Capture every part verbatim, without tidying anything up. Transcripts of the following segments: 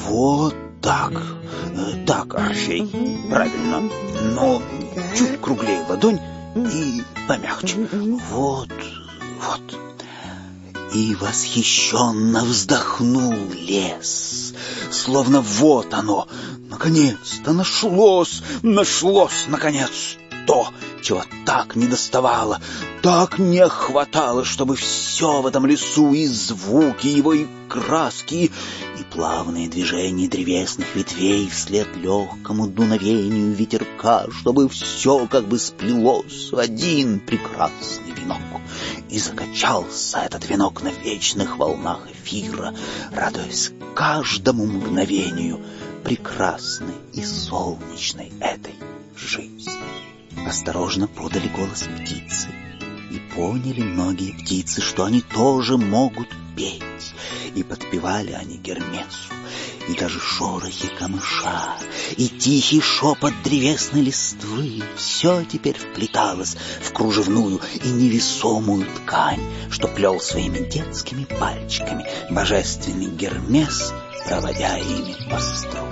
Вот так. Так, Орфей, правильно. Но чуть круглее ладонь и помягче. Вот, вот. И восхищенно вздохнул лес, словно вот оно, наконец-то нашлось, нашлось, наконец, то, чего так недоставало, так не хватало, чтобы все в этом лесу, и звуки его, и краски, и плавные движения древесных ветвей вслед легкому дуновению ветерка, чтобы все как бы сплелось в один прекрасный венок. И закачался этот венок на вечных волнах эфира, радуясь каждому мгновению прекрасной и солнечной этой жизни. Осторожно подали голос птицы, и поняли многие птицы, что они тоже могут петь, и подпевали они Гермесу, и даже шорохи камыша, и тихий шепот древесной листвы — все теперь вплеталось в кружевную и невесомую ткань, что плел своими детскими пальчиками божественный Гермес, проводя ими по струнам.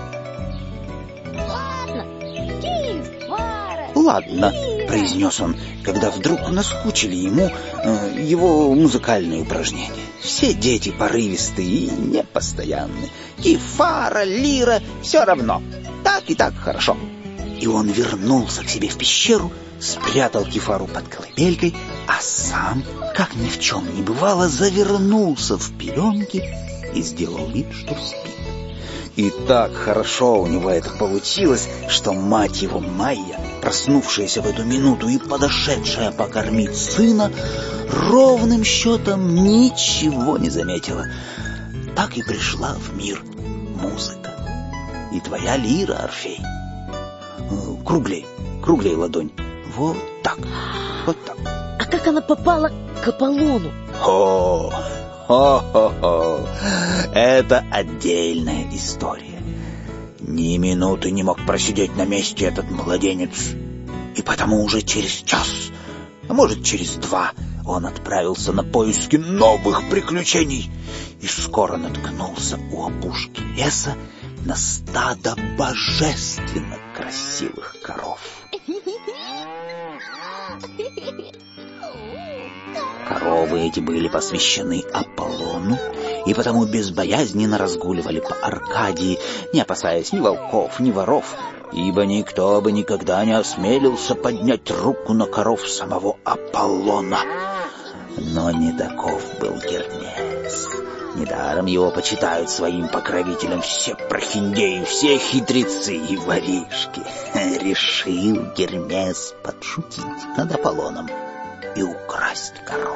«Ладно», — произнес он, когда вдруг наскучили ему э, его музыкальные упражнения. Все дети порывистые и непостоянные. Кефара, лира — все равно. Так и так хорошо. И он вернулся к себе в пещеру, спрятал кефару под колыбелькой, а сам, как ни в чем не бывало, завернулся в пеленки и сделал вид, что спит. И так хорошо у него это получилось, что мать его Майя, проснувшаяся в эту минуту и подошедшая покормить сына, ровным счетом ничего не заметила. Так и пришла в мир музыка. И твоя лира, Орфей. Круглей, круглей ладонь. Вот так, вот так. А как она попала к Аполлону? О, Хо-хо-хо, это отдельная история. Ни минуты не мог просидеть на месте этот младенец. И потому уже через час, а может через два, он отправился на поиски новых приключений. И скоро наткнулся у опушки леса на стадо божественно красивых коров. Коровы эти были посвящены Аполлону, и потому безбоязненно разгуливали по Аркадии, не опасаясь ни волков, ни воров, ибо никто бы никогда не осмелился поднять руку на коров самого Аполлона. Но не таков был Гермес. Недаром его почитают своим покровителем все прохиндеи, все хитрецы и воришки. Решил Гермес подшутить над Аполлоном и украсть коров.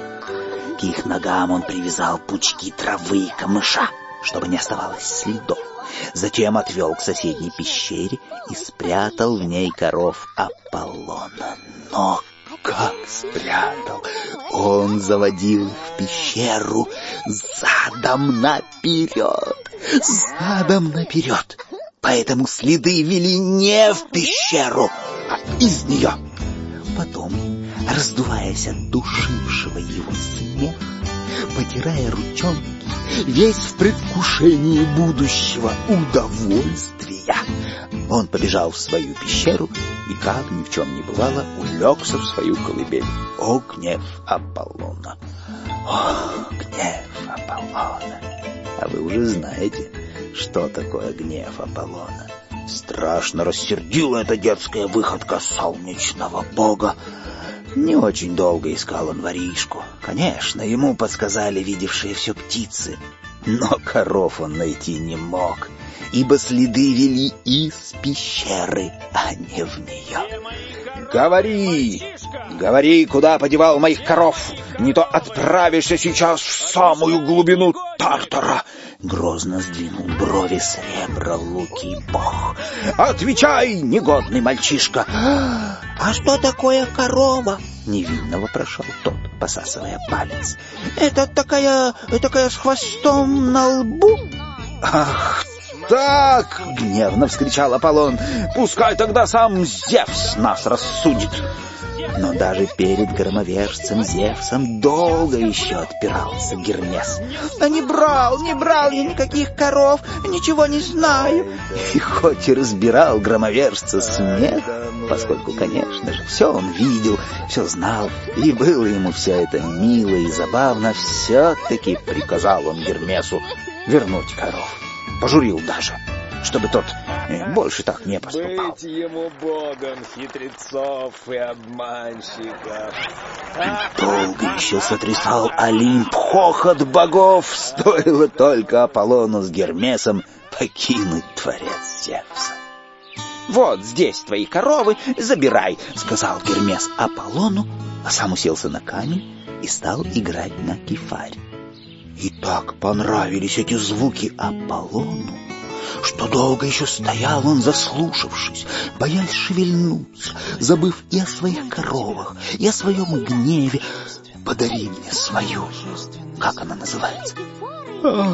К их ногам он привязал пучки травы и камыша, чтобы не оставалось следов. Затем отвел к соседней пещере и спрятал в ней коров Аполлона. Но как спрятал? Он заводил их в пещеру задом наперед, задом наперед. Поэтому следы вели не в пещеру, а из нее. Потом, раздуваясь от душившего его смеха, потирая ручонки, весь в предвкушении будущего удовольствия, он побежал в свою пещеру и, как ни в чем не бывало, улегся в свою колыбель. О, гнев Аполлона! О, гнев Аполлона! А вы уже знаете, что такое гнев Аполлона. Страшно рассердила эта детская выходка солнечного бога. Не очень долго искал он воришку. Конечно, ему подсказали видевшие все птицы. Но коров он найти не мог, ибо следы вели из пещеры, а не в нее. «Говори! Говори, куда подевал моих коров! Не то отправишься сейчас в самую глубину Тартара!» Грозно сдвинул брови сребролукий бог. «Отвечай, негодный мальчишка!» «А что такое корова?» — невинно вопрошал тот, посасывая палец. «Это такая, такая с хвостом на лбу?» «Ах так!» — гневно вскричал Аполлон. «Пускай тогда сам Зевс нас рассудит!» Но даже перед громовержцем Зевсом долго еще отпирался Гермес. «Да не брал, не брал я никаких коров, ничего не знаю». И хоть и разбирал громовержца смех, поскольку, конечно же, все он видел, все знал, и было ему все это мило и забавно, все-таки приказал он Гермесу вернуть коров. Пожурил даже, чтобы тот больше так не поступал. Быть ему богом хитрецов и обманщиков. И долго еще сотрясал Олимп хохот богов, стоило только Аполлону с Гермесом покинуть дворец Зевса. «Вот здесь твои коровы, забирай», — сказал Гермес Аполлону, а сам уселся на камень и стал играть на кифаре. И так понравились эти звуки Аполлону, что долго еще стоял он, заслушавшись, боясь шевельнуться, забыв и о своих коровах, и о своем гневе. «Подари мне свою». Как она называется? «А,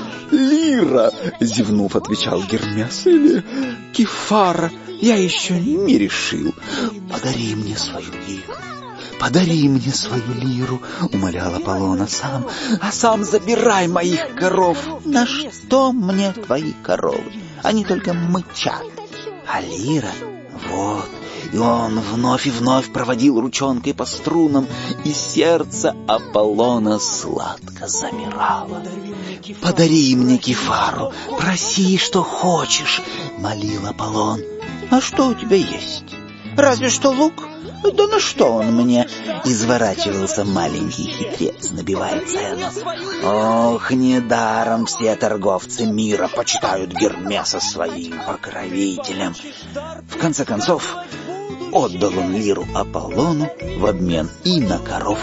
лира», — зевнув, отвечал Гермес, — «или кефара, я еще не решил». «Подари мне свою лиру, подари мне свою лиру», — умолял Аполлон сам, «а сам забирай моих коров». «На что мне твои коровы? Они только мычат. А лира, вот». И он вновь и вновь проводил ручонкой по струнам, и сердце Аполлона сладко замирало. «Подари мне кефару, проси, что хочешь», — молил Аполлон. «А что у тебя есть? Разве что лук? Да на что он мне?» — изворачивался маленький хитрец, набивая цену. Ох, недаром все торговцы мира почитают Гермеса своим покровителем. В конце концов, отдал он лиру Аполлону в обмен и на коров,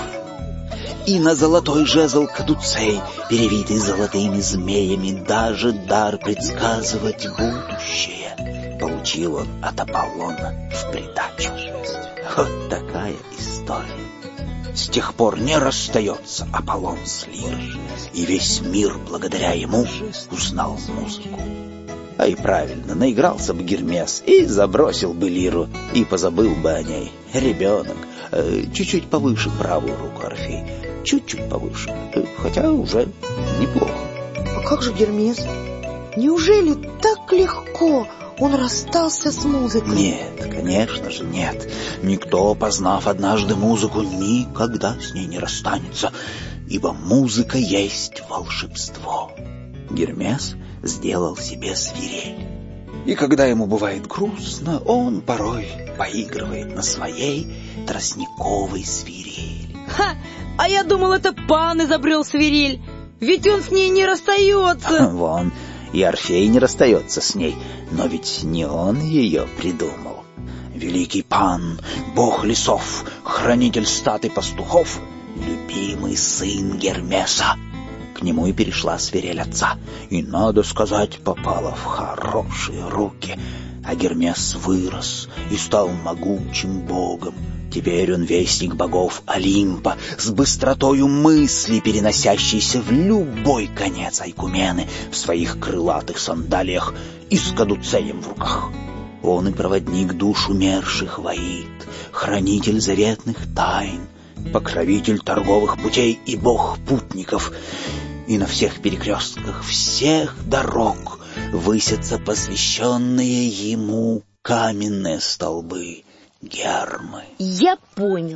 и на золотой жезл кадуцей, перевитый золотыми змеями. Даже дар предсказывать будущее получил он от Аполлона в придачу. Вот такая история. С тех пор не расстается Аполлон с лирой, и весь мир благодаря ему узнал музыку. А и правильно, наигрался бы Гермес и забросил бы лиру, и позабыл бы о ней. Ребенок, э, чуть-чуть повыше правую руку Орфей, чуть-чуть повыше, э, хотя уже неплохо. А как же Гермес? Неужели так легко он расстался с музыкой? Нет, конечно же нет. Никто, познав однажды музыку, никогда с ней не расстанется, ибо музыка есть волшебство. Гермес сделал себе свирель. И когда ему бывает грустно, он порой поигрывает на своей тростниковой свирели. Ха! А я думал, это пан изобрел свирель, ведь он с ней не расстается. Вон, и Орфей не расстается с ней, но ведь не он ее придумал. Великий пан, бог лесов, хранитель стад и пастухов, любимый сын Гермеса. К нему и перешла свирель отца, и, надо сказать, попала в хорошие руки. А Гермес вырос и стал могучим богом. Теперь он вестник богов Олимпа, с быстротою мысли, переносящейся в любой конец Айкумены в своих крылатых сандалиях и с кадуцеем в руках. Он и проводник душ умерших воит, хранитель заветных тайн, покровитель торговых путей и бог путников. И на всех перекрестках всех дорог высятся посвященные ему каменные столбы Гермы. Я понял.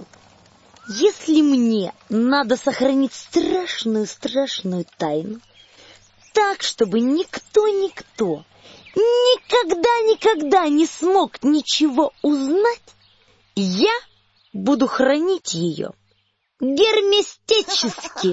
Если мне надо сохранить страшную-страшную тайну, так, чтобы никто-никто никогда-никогда не смог ничего узнать, я буду хранить ее герместически.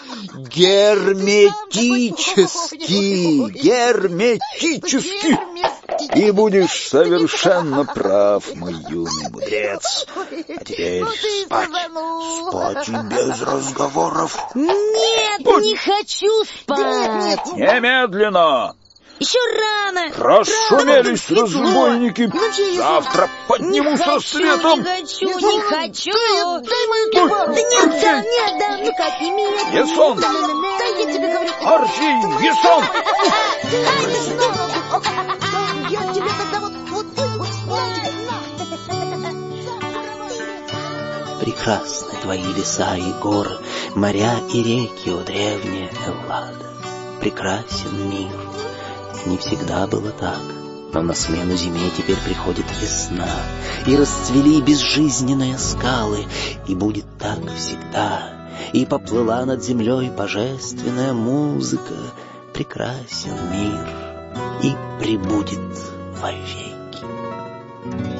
Герметически, герметически. И будешь совершенно прав, мой юный мудрец. А теперь спать, спать и без разговоров. Нет, Ой. не хочу спать. Немедленно! Еще рано. Расшумелись Рано. разбойники. Завтра подниму со светом. Не хочу, не хочу. Дай мою кефару. Да нет, да, нет, да, ну как, не меня. Ясон! Да я тебе говорю. Орфей, Ясон! Я тебе тогда вот, вот, вот, вот, Прекрасны твои леса и горы, моря и реки, о древняя Эллада. Прекрасен мир. Не всегда было так, но на смену зиме теперь приходит весна, и расцвели безжизненные скалы, и будет так всегда, и поплыла над землей божественная музыка. Прекрасен мир и пребудет вовеки.